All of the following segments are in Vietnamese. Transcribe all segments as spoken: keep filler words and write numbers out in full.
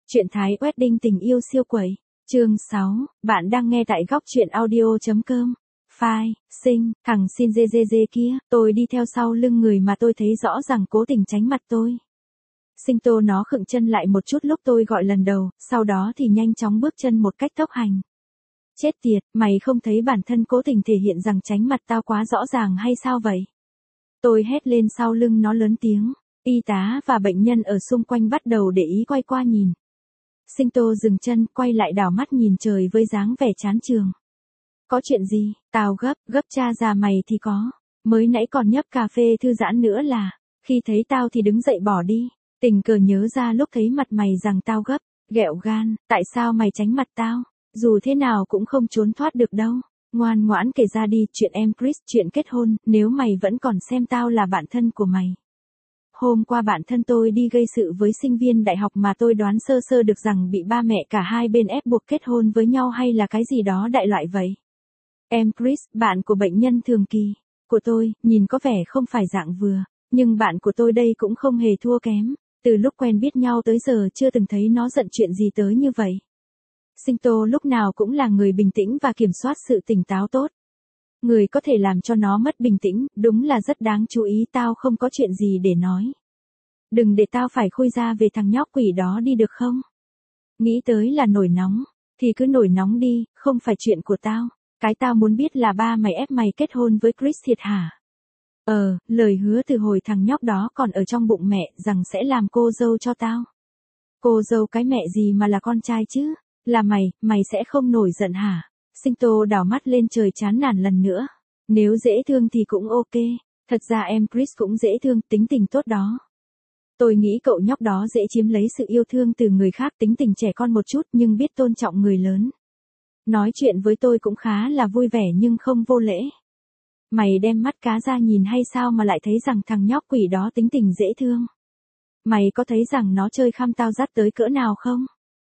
Truyện Thái Wedding tình yêu siêu quẩy. Chương sáu, bạn đang nghe tại góc truyện audio.com. Phai, Sinh, thằng xin dê dê dê kia, tôi đi theo sau lưng người mà tôi thấy rõ ràng cố tình tránh mặt tôi. Sinh Tô nó khựng chân lại một chút lúc tôi gọi lần đầu, sau đó thì nhanh chóng bước chân một cách tốc hành. Chết tiệt, mày không thấy bản thân cố tình thể hiện rằng tránh mặt tao quá rõ ràng hay sao vậy? Tôi hét lên sau lưng nó lớn tiếng. Y tá và bệnh nhân ở xung quanh bắt đầu để ý quay qua nhìn. Sinh Tô dừng chân, quay lại đảo mắt nhìn trời với dáng vẻ chán chường. Có chuyện gì? Tao gấp, gấp cha già mày thì có. Mới nãy còn nhấp cà phê thư giãn nữa là, khi thấy tao thì đứng dậy bỏ đi. Tình cờ nhớ ra lúc thấy mặt mày rằng tao gấp, ghẹo gan, tại sao mày tránh mặt tao? Dù thế nào cũng không trốn thoát được đâu. Ngoan ngoãn kể ra đi, chuyện em Chris, chuyện kết hôn, nếu mày vẫn còn xem tao là bạn thân của mày. Hôm qua bạn thân tôi đi gây sự với sinh viên đại học mà tôi đoán sơ sơ được rằng bị ba mẹ cả hai bên ép buộc kết hôn với nhau hay là cái gì đó đại loại vậy. Em Chris, bạn của bệnh nhân thường kỳ, của tôi, nhìn có vẻ không phải dạng vừa, nhưng bạn của tôi đây cũng không hề thua kém. Từ lúc quen biết nhau tới giờ chưa từng thấy nó giận chuyện gì tới như vậy. Sinh Tô lúc nào cũng là người bình tĩnh và kiểm soát sự tỉnh táo tốt. Người có thể làm cho nó mất bình tĩnh, đúng là rất đáng chú ý. Tao không có chuyện gì để nói. Đừng để tao phải khui ra về thằng nhóc quỷ đó đi được không? Nghĩ tới là nổi nóng, thì cứ nổi nóng đi, không phải chuyện của tao. Cái tao muốn biết là ba mày ép mày kết hôn với Chris thiệt hả? Ờ, lời hứa từ hồi thằng nhóc đó còn ở trong bụng mẹ rằng sẽ làm cô dâu cho tao. Cô dâu cái mẹ gì mà là con trai chứ? Là mày, mày sẽ không nổi giận hả? Sinh Tô đảo mắt lên trời chán nản lần nữa. Nếu dễ thương thì cũng ok. Thật ra em Chris cũng dễ thương, tính tình tốt đó. Tôi nghĩ cậu nhóc đó dễ chiếm lấy sự yêu thương từ người khác, tính tình trẻ con một chút nhưng biết tôn trọng người lớn. Nói chuyện với tôi cũng khá là vui vẻ nhưng không vô lễ. Mày đem mắt cá ra nhìn hay sao mà lại thấy rằng thằng nhóc quỷ đó tính tình dễ thương? Mày có thấy rằng nó chơi khăm tao dắt tới cỡ nào không?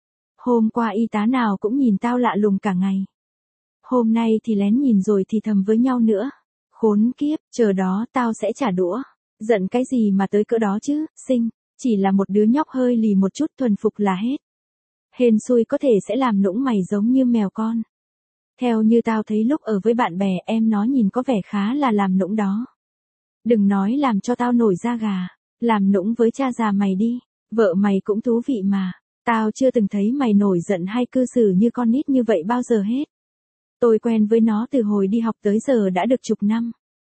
Hôm qua y tá nào cũng nhìn tao lạ lùng cả ngày. Hôm nay thì lén nhìn rồi thì thầm với nhau nữa. Khốn kiếp, chờ đó tao sẽ trả đũa. Giận cái gì mà tới cỡ đó chứ, Sinh, chỉ là một đứa nhóc hơi lì một chút thuần phục là hết. Hên xui có thể sẽ làm nũng mày giống như mèo con. Theo như tao thấy lúc ở với bạn bè em nó nhìn có vẻ khá là làm nũng đó. Đừng nói làm cho tao nổi da gà, làm nũng với cha già mày đi, vợ mày cũng thú vị mà. Tao chưa từng thấy mày nổi giận hay cư xử như con nít như vậy bao giờ hết. Tôi quen với nó từ hồi đi học tới giờ đã được chục năm.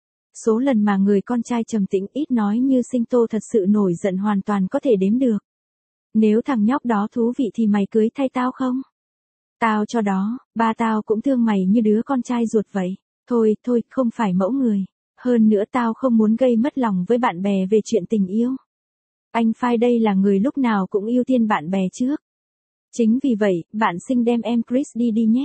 Số lần mà người con trai trầm tĩnh ít nói như Sinh Tô thật sự nổi giận hoàn toàn có thể đếm được. Nếu thằng nhóc đó thú vị thì mày cưới thay tao không? Tao cho đó, ba tao cũng thương mày như đứa con trai ruột vậy. Thôi, thôi, không phải mẫu người. Hơn nữa tao không muốn gây mất lòng với bạn bè về chuyện tình yêu. Anh Phai đây là người lúc nào cũng ưu tiên bạn bè trước. Chính vì vậy, bạn Sinh đem em Chris đi đi nhé.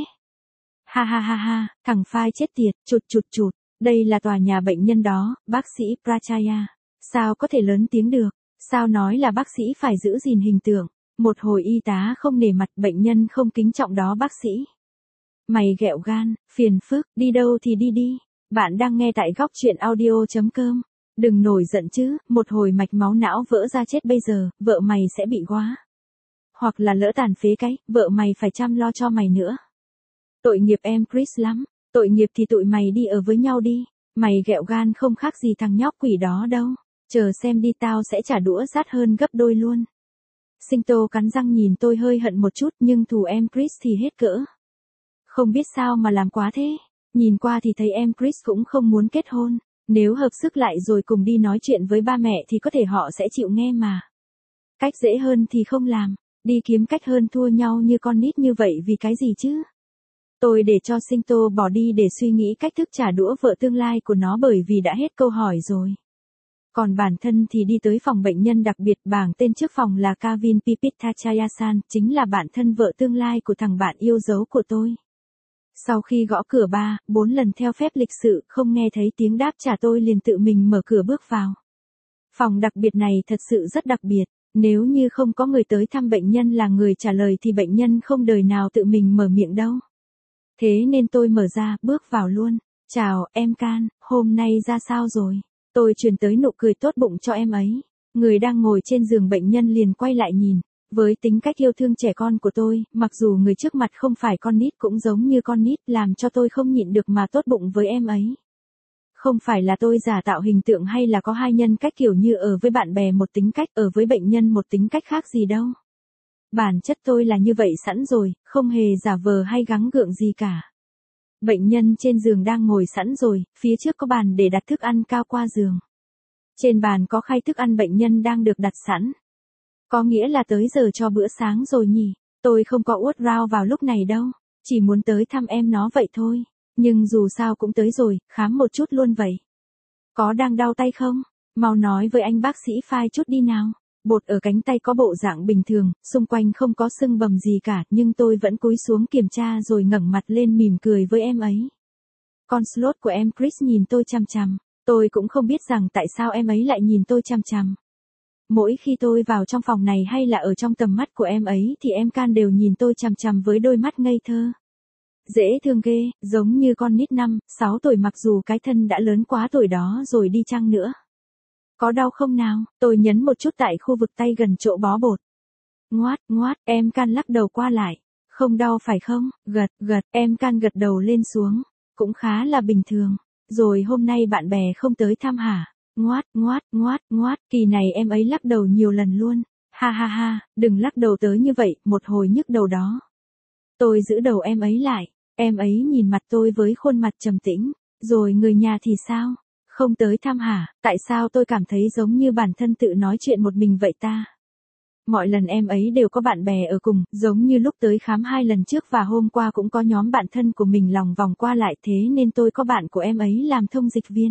Ha ha ha ha, thằng Phai chết tiệt, chụt chụt chụt. Đây là tòa nhà bệnh nhân đó, bác sĩ Prachaya. Sao có thể lớn tiếng được? Sao nói là bác sĩ phải giữ gìn hình tượng? Một hồi y tá không nể mặt, bệnh nhân không kính trọng đó bác sĩ. Mày ghẹo gan, phiền phức, đi đâu thì đi đi. Bạn đang nghe tại góc truyện audio.com. Đừng nổi giận chứ, một hồi mạch máu não vỡ ra chết bây giờ, vợ mày sẽ bị quá. Hoặc là lỡ tàn phế cái, vợ mày phải chăm lo cho mày nữa. Tội nghiệp em Chris lắm, tội nghiệp thì tụi mày đi ở với nhau đi. Mày ghẹo gan không khác gì thằng nhóc quỷ đó đâu. Chờ xem đi, tao sẽ trả đũa rát hơn gấp đôi luôn. Sinh Tô cắn răng nhìn tôi hơi hận một chút nhưng thù em Chris thì hết cỡ. Không biết sao mà làm quá thế. Nhìn qua thì thấy em Chris cũng không muốn kết hôn. Nếu hợp sức lại rồi cùng đi nói chuyện với ba mẹ thì có thể họ sẽ chịu nghe mà. Cách dễ hơn thì không làm. Đi kiếm cách hơn thua nhau như con nít như vậy vì cái gì chứ? Tôi để cho Sinh Tô bỏ đi để suy nghĩ cách thức trả đũa vợ tương lai của nó bởi vì đã hết câu hỏi rồi. Còn bản thân thì đi tới phòng bệnh nhân đặc biệt, bảng tên trước phòng là Kavin Pipithachayasan, chính là bạn thân vợ tương lai của thằng bạn yêu dấu của tôi. Sau khi gõ cửa ba, bốn lần theo phép lịch sự, không nghe thấy tiếng đáp trả tôi liền tự mình mở cửa bước vào. Phòng đặc biệt này thật sự rất đặc biệt, nếu như không có người tới thăm bệnh nhân là người trả lời thì bệnh nhân không đời nào tự mình mở miệng đâu. Thế nên tôi mở ra, bước vào luôn. Chào, em Can, hôm nay ra sao rồi? Tôi truyền tới nụ cười tốt bụng cho em ấy. Người đang ngồi trên giường bệnh nhân liền quay lại nhìn. Với tính cách yêu thương trẻ con của tôi, mặc dù người trước mặt không phải con nít cũng giống như con nít, làm cho tôi không nhịn được mà tốt bụng với em ấy. Không phải là tôi giả tạo hình tượng hay là có hai nhân cách kiểu như ở với bạn bè một tính cách, ở với bệnh nhân một tính cách khác gì đâu. Bản chất tôi là như vậy sẵn rồi, không hề giả vờ hay gắng gượng gì cả. Bệnh nhân trên giường đang ngồi sẵn rồi, phía trước có bàn để đặt thức ăn cao qua giường. Trên bàn có khay thức ăn bệnh nhân đang được đặt sẵn. Có nghĩa là tới giờ cho bữa sáng rồi nhỉ, tôi không có uất rao vào lúc này đâu, chỉ muốn tới thăm em nó vậy thôi. Nhưng dù sao cũng tới rồi, khám một chút luôn vậy. Có đang đau tay không? Mau nói với anh bác sĩ phai chút đi nào. Bột ở cánh tay có bộ dạng bình thường, xung quanh không có sưng bầm gì cả, nhưng tôi vẫn cúi xuống kiểm tra rồi ngẩng mặt lên mỉm cười với em ấy. Con slot của em Chris nhìn tôi chằm chằm, tôi cũng không biết rằng tại sao em ấy lại nhìn tôi chằm chằm. Mỗi khi tôi vào trong phòng này hay là ở trong tầm mắt của em ấy thì em Can đều nhìn tôi chằm chằm với đôi mắt ngây thơ. Dễ thương ghê, giống như con nít năm, sáu tuổi mặc dù cái thân đã lớn quá tuổi đó rồi đi chăng nữa. Có đau không nào? Tôi nhấn một chút tại khu vực tay gần chỗ bó bột. Ngoát, ngoát, em Can lắc đầu qua lại. Không đau phải không? Gật, gật, em Can gật đầu lên xuống. Cũng khá là bình thường. Rồi hôm nay bạn bè không tới thăm hả? Ngoát, ngoát, ngoát, ngoát, kỳ này em ấy lắc đầu nhiều lần luôn. Ha ha ha, đừng lắc đầu tới như vậy, một hồi nhức đầu đó. Tôi giữ đầu em ấy lại. Em ấy nhìn mặt tôi với khuôn mặt trầm tĩnh. Rồi người nhà thì sao? Không tới thăm hả? Tại sao tôi cảm thấy giống như bản thân tự nói chuyện một mình vậy ta? Mọi lần em ấy đều có bạn bè ở cùng, giống như lúc tới khám hai lần trước và hôm qua cũng có nhóm bạn thân của mình lòng vòng qua lại, thế nên tôi có bạn của em ấy làm thông dịch viên.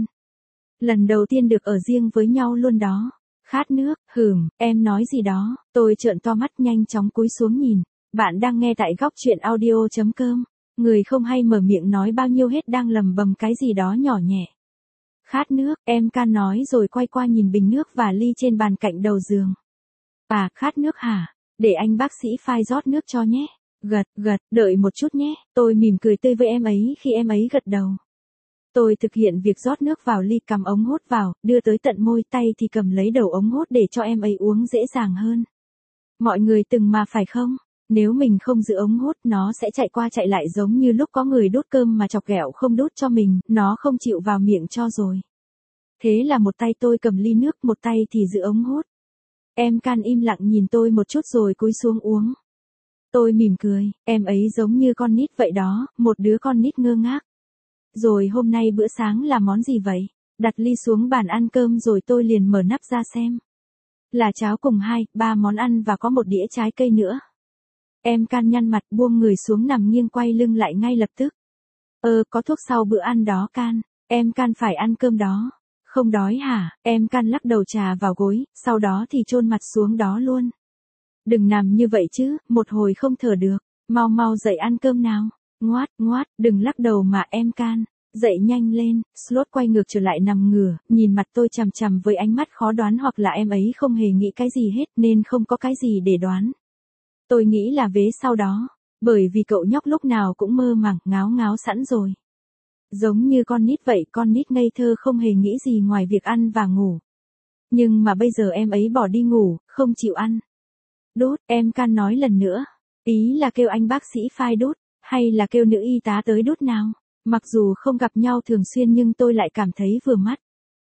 Lần đầu tiên được ở riêng với nhau luôn đó. Khát nước, hừm, em nói gì đó, tôi trợn to mắt nhanh chóng cúi xuống nhìn. Bạn đang nghe tại góc truyện audio chấm com. Người không hay mở miệng nói bao nhiêu hết đang lầm bầm cái gì đó nhỏ nhẹ. Khát nước, em Can nói rồi quay qua nhìn bình nước và ly trên bàn cạnh đầu giường. À, khát nước hả? Để anh bác sĩ phai rót nước cho nhé. Gật, gật, đợi một chút nhé. Tôi mỉm cười tươi với em ấy khi em ấy gật đầu. Tôi thực hiện việc rót nước vào ly, cầm ống hút vào, đưa tới tận môi, tay thì cầm lấy đầu ống hút để cho em ấy uống dễ dàng hơn. Mọi người từng mà phải không? Nếu mình không giữ ống hút nó sẽ chạy qua chạy lại giống như lúc có người đút cơm mà chọc ghẹo không đút cho mình, nó không chịu vào miệng cho rồi. Thế là một tay tôi cầm ly nước, một tay thì giữ ống hút. Em Can im lặng nhìn tôi một chút rồi cúi xuống uống. Tôi mỉm cười, em ấy giống như con nít vậy đó, một đứa con nít ngơ ngác. Rồi hôm nay bữa sáng là món gì vậy? Đặt ly xuống bàn ăn cơm rồi tôi liền mở nắp ra xem. Là cháo cùng hai, ba món ăn và có một đĩa trái cây nữa. Em Can nhăn mặt buông người xuống nằm nghiêng quay lưng lại ngay lập tức. Ờ, có thuốc sau bữa ăn đó Can, em Can phải ăn cơm đó. Không đói hả? Em Can lắc đầu trà vào gối, sau đó thì chôn mặt xuống đó luôn. Đừng nằm như vậy chứ, một hồi không thở được, mau mau dậy ăn cơm nào. Ngoát, ngoát, đừng lắc đầu mà em Can, dậy nhanh lên. Slot quay ngược trở lại nằm ngửa, nhìn mặt tôi chằm chằm với ánh mắt khó đoán, hoặc là em ấy không hề nghĩ cái gì hết nên không có cái gì để đoán. Tôi nghĩ là vế sau đó, bởi vì cậu nhóc lúc nào cũng mơ màng, ngáo ngáo sẵn rồi. Giống như con nít vậy, con nít ngây thơ không hề nghĩ gì ngoài việc ăn và ngủ. Nhưng mà bây giờ em ấy bỏ đi ngủ, không chịu ăn. Đút, em Can nói lần nữa. Ý là kêu anh bác sĩ phai đút, hay là kêu nữ y tá tới đút nào. Mặc dù không gặp nhau thường xuyên nhưng tôi lại cảm thấy vừa mắt.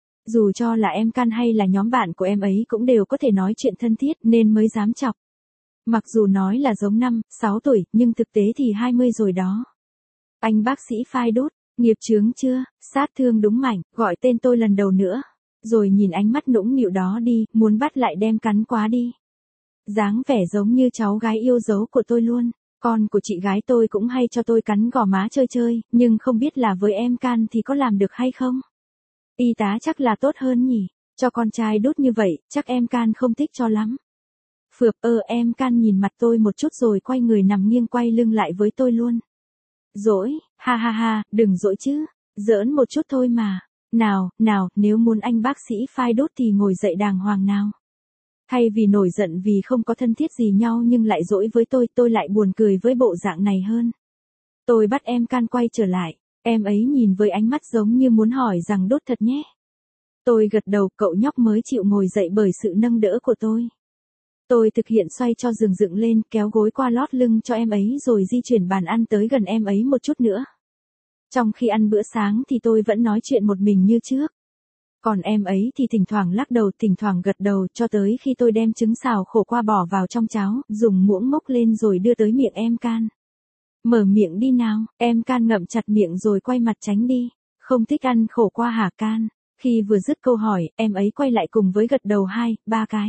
Dù cho là em Can hay là nhóm bạn của em ấy cũng đều có thể nói chuyện thân thiết nên mới dám chọc. Mặc dù nói là giống năm, sáu tuổi, nhưng thực tế thì hai mươi rồi đó. Anh bác sĩ phai đút, nghiệp chướng chưa, sát thương đúng mảnh, gọi tên tôi lần đầu nữa. Rồi nhìn ánh mắt nũng nịu đó đi, muốn bắt lại đem cắn quá đi. Dáng vẻ giống như cháu gái yêu dấu của tôi luôn. Con của chị gái tôi cũng hay cho tôi cắn gò má chơi chơi, nhưng không biết là với em Can thì có làm được hay không. Y tá chắc là tốt hơn nhỉ, cho con trai đút như vậy, chắc em Can không thích cho lắm. Phượp, ơ em Can nhìn mặt tôi một chút rồi quay người nằm nghiêng quay lưng lại với tôi luôn. Dỗi, ha ha ha, đừng dỗi chứ, giỡn một chút thôi mà. Nào, nào, nếu muốn anh bác sĩ phai đốt thì ngồi dậy đàng hoàng nào. Thay vì nổi giận vì không có thân thiết gì nhau nhưng lại dỗi với tôi, tôi lại buồn cười với bộ dạng này hơn. Tôi bắt em Can quay trở lại, em ấy nhìn với ánh mắt giống như muốn hỏi rằng đốt thật nhé. Tôi gật đầu, cậu nhóc mới chịu ngồi dậy bởi sự nâng đỡ của tôi. Tôi thực hiện xoay cho giường dựng lên, kéo gối qua lót lưng cho em ấy rồi di chuyển bàn ăn tới gần em ấy một chút nữa. Trong khi ăn bữa sáng thì tôi vẫn nói chuyện một mình như trước. Còn em ấy thì thỉnh thoảng lắc đầu, thỉnh thoảng gật đầu, cho tới khi tôi đem trứng xào khổ qua bỏ vào trong cháo, dùng muỗng múc lên rồi đưa tới miệng em Can. Mở miệng đi nào, em Can ngậm chặt miệng rồi quay mặt tránh đi. Không thích ăn khổ qua hả Can? Khi vừa dứt câu hỏi, em ấy quay lại cùng với gật đầu hai, ba cái.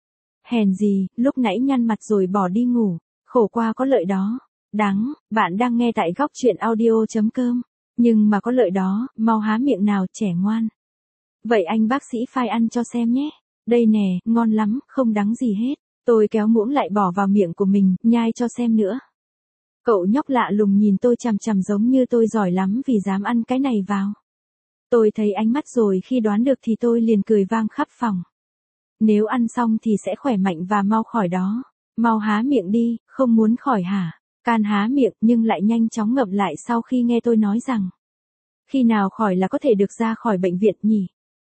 Hèn gì, lúc nãy nhăn mặt rồi bỏ đi ngủ, khổ qua có lợi đó. Đáng, bạn đang nghe tại góc chuyện audio chấm com. Nhưng mà có lợi đó, mau há miệng nào trẻ ngoan. Vậy anh bác sĩ phai ăn cho xem nhé. Đây nè, ngon lắm, không đắng gì hết. Tôi kéo muỗng lại bỏ vào miệng của mình, nhai cho xem nữa. Cậu nhóc lạ lùng nhìn tôi chằm chằm giống như tôi giỏi lắm vì dám ăn cái này vào. Tôi thấy ánh mắt rồi, khi đoán được thì tôi liền cười vang khắp phòng. Nếu ăn xong thì sẽ khỏe mạnh và mau khỏi đó. Mau há miệng đi, không muốn khỏi hả? Can há miệng nhưng lại nhanh chóng ngậm lại sau khi nghe tôi nói rằng. Khi nào khỏi là có thể được ra khỏi bệnh viện nhỉ?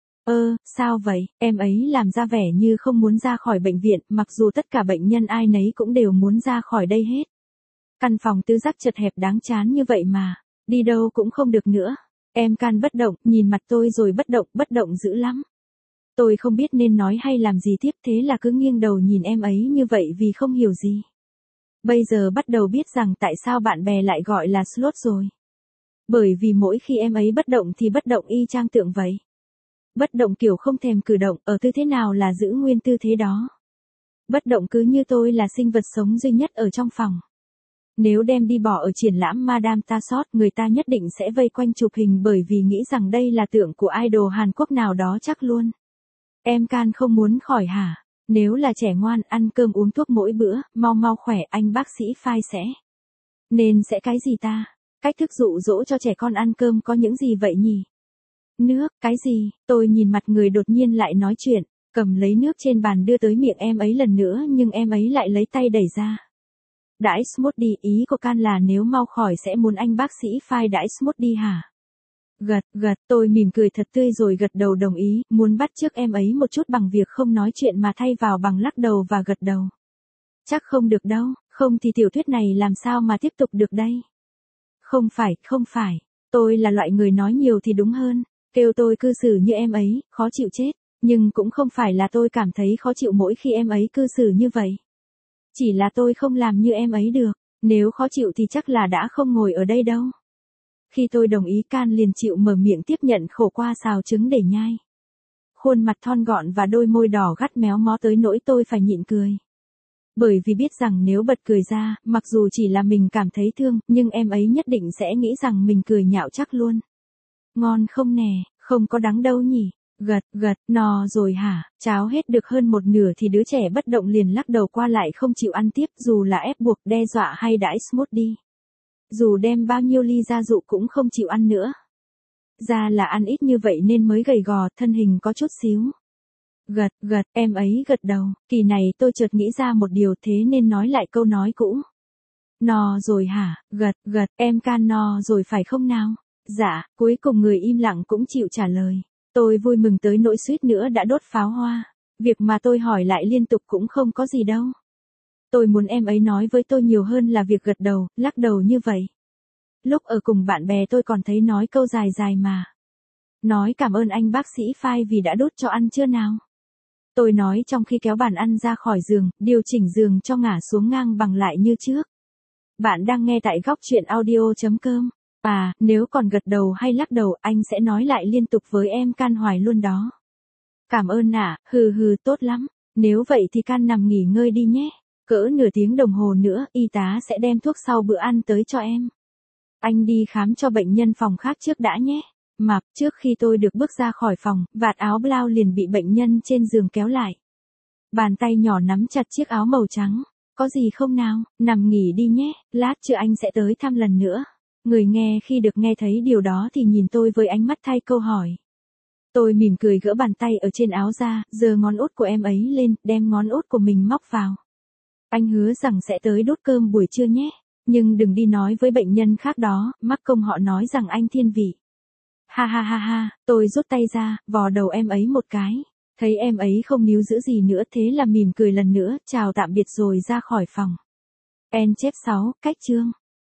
Ơ, sao vậy? Em ấy làm ra vẻ như không muốn ra khỏi bệnh viện, mặc dù tất cả bệnh nhân ai nấy cũng đều muốn ra khỏi đây hết. Căn phòng tứ giác chật hẹp đáng chán như vậy mà, đi đâu cũng không được nữa. Em Can bất động, nhìn mặt tôi rồi bất động, bất động dữ lắm. Tôi không biết nên nói hay làm gì tiếp, thế là cứ nghiêng đầu nhìn em ấy như vậy vì không hiểu gì. Bây giờ bắt đầu biết rằng tại sao bạn bè lại gọi là slot rồi. Bởi vì mỗi khi em ấy bất động thì bất động y chang tượng vậy. Bất động kiểu không thèm cử động, ở tư thế nào là giữ nguyên tư thế đó. Bất động cứ như tôi là sinh vật sống duy nhất ở trong phòng. Nếu đem đi bỏ ở triển lãm Madame Tussauds, người ta nhất định sẽ vây quanh chụp hình bởi vì nghĩ rằng đây là tượng của idol Hàn Quốc nào đó chắc luôn. Em Can không muốn khỏi hả? Nếu là trẻ ngoan, ăn cơm uống thuốc mỗi bữa, mau mau khỏe, anh bác sĩ phai sẽ. Nên sẽ cái gì ta? Cách thức dụ dỗ cho trẻ con ăn cơm có những gì vậy nhỉ? Nước, cái gì? Tôi nhìn mặt người đột nhiên lại nói chuyện, cầm lấy nước trên bàn đưa tới miệng em ấy lần nữa nhưng em ấy lại lấy tay đẩy ra. Đãi smoothie, ý của Can là nếu mau khỏi sẽ muốn anh bác sĩ phai đãi smoothie hả? Gật, gật, tôi mỉm cười thật tươi rồi gật đầu đồng ý, muốn bắt chước em ấy một chút bằng việc không nói chuyện mà thay vào bằng lắc đầu và gật đầu. Chắc không được đâu, không thì tiểu thuyết này làm sao mà tiếp tục được đây? Không phải, không phải, tôi là loại người nói nhiều thì đúng hơn, kêu tôi cư xử như em ấy, khó chịu chết, nhưng cũng không phải là tôi cảm thấy khó chịu mỗi khi em ấy cư xử như vậy. Chỉ là tôi không làm như em ấy được, nếu khó chịu thì chắc là đã không ngồi ở đây đâu. Khi tôi đồng ý Can liền chịu mở miệng tiếp nhận khổ qua xào trứng để nhai. Khuôn mặt thon gọn và đôi môi đỏ gắt méo mó tới nỗi tôi phải nhịn cười. Bởi vì biết rằng nếu bật cười ra, mặc dù chỉ là mình cảm thấy thương, nhưng em ấy nhất định sẽ nghĩ rằng mình cười nhạo chắc luôn. Ngon không nè, không có đắng đâu nhỉ? Gật, gật, no rồi hả? Cháo hết được hơn một nửa thì đứa trẻ bất động liền lắc đầu qua lại không chịu ăn tiếp, dù là ép buộc, đe dọa hay đãi smoothie. Dù đem bao nhiêu ly gia dụ cũng không chịu ăn nữa. Ra là ăn ít như vậy nên mới gầy gò, thân hình có chút xíu. Gật, gật, em ấy gật đầu, kỳ này tôi chợt nghĩ ra một điều thế nên nói lại câu nói cũ. No rồi hả? Gật, gật, em Can no rồi phải không nào? Dạ, cuối cùng người im lặng cũng chịu trả lời. Tôi vui mừng tới nỗi suýt nữa đã đốt pháo hoa. Việc mà tôi hỏi lại liên tục cũng không có gì đâu. Tôi muốn em ấy nói với tôi nhiều hơn là việc gật đầu, lắc đầu như vậy. Lúc ở cùng bạn bè tôi còn thấy nói câu dài dài mà. Nói cảm ơn anh bác sĩ phai vì đã đút cho ăn chưa nào? Tôi nói trong khi kéo bàn ăn ra khỏi giường, điều chỉnh giường cho ngả xuống ngang bằng lại như trước. Bạn đang nghe tại góc chuyện audio chấm com. À, nếu còn gật đầu hay lắc đầu anh sẽ nói lại liên tục với em Can hoài luôn đó. Cảm ơn ạ, à, hừ hừ tốt lắm. Nếu vậy thì Can nằm nghỉ ngơi đi nhé. Cỡ nửa tiếng đồng hồ nữa y tá sẽ đem thuốc sau bữa ăn tới cho em. Anh đi khám cho bệnh nhân phòng khác trước đã nhé. Mặc, trước khi tôi được bước ra khỏi phòng, vạt áo blau liền bị bệnh nhân trên giường kéo lại. Bàn tay nhỏ nắm chặt chiếc áo màu trắng. Có gì không nào, nằm nghỉ đi nhé, lát nữa anh sẽ tới thăm lần nữa. Người nghe khi được nghe thấy điều đó thì nhìn tôi với ánh mắt thay câu hỏi. Tôi mỉm cười gỡ bàn tay ở trên áo ra, giơ ngón út của em ấy lên, đem ngón út của mình móc vào. Anh hứa rằng sẽ tới đút cơm buổi trưa nhé. Nhưng đừng đi nói với bệnh nhân khác đó, mắc công họ nói rằng anh thiên vị. Ha ha ha ha, tôi rút tay ra, vò đầu em ấy một cái. Thấy em ấy không níu giữ gì nữa thế là mỉm cười lần nữa, chào tạm biệt rồi ra khỏi phòng. En chép sáu, cách chương.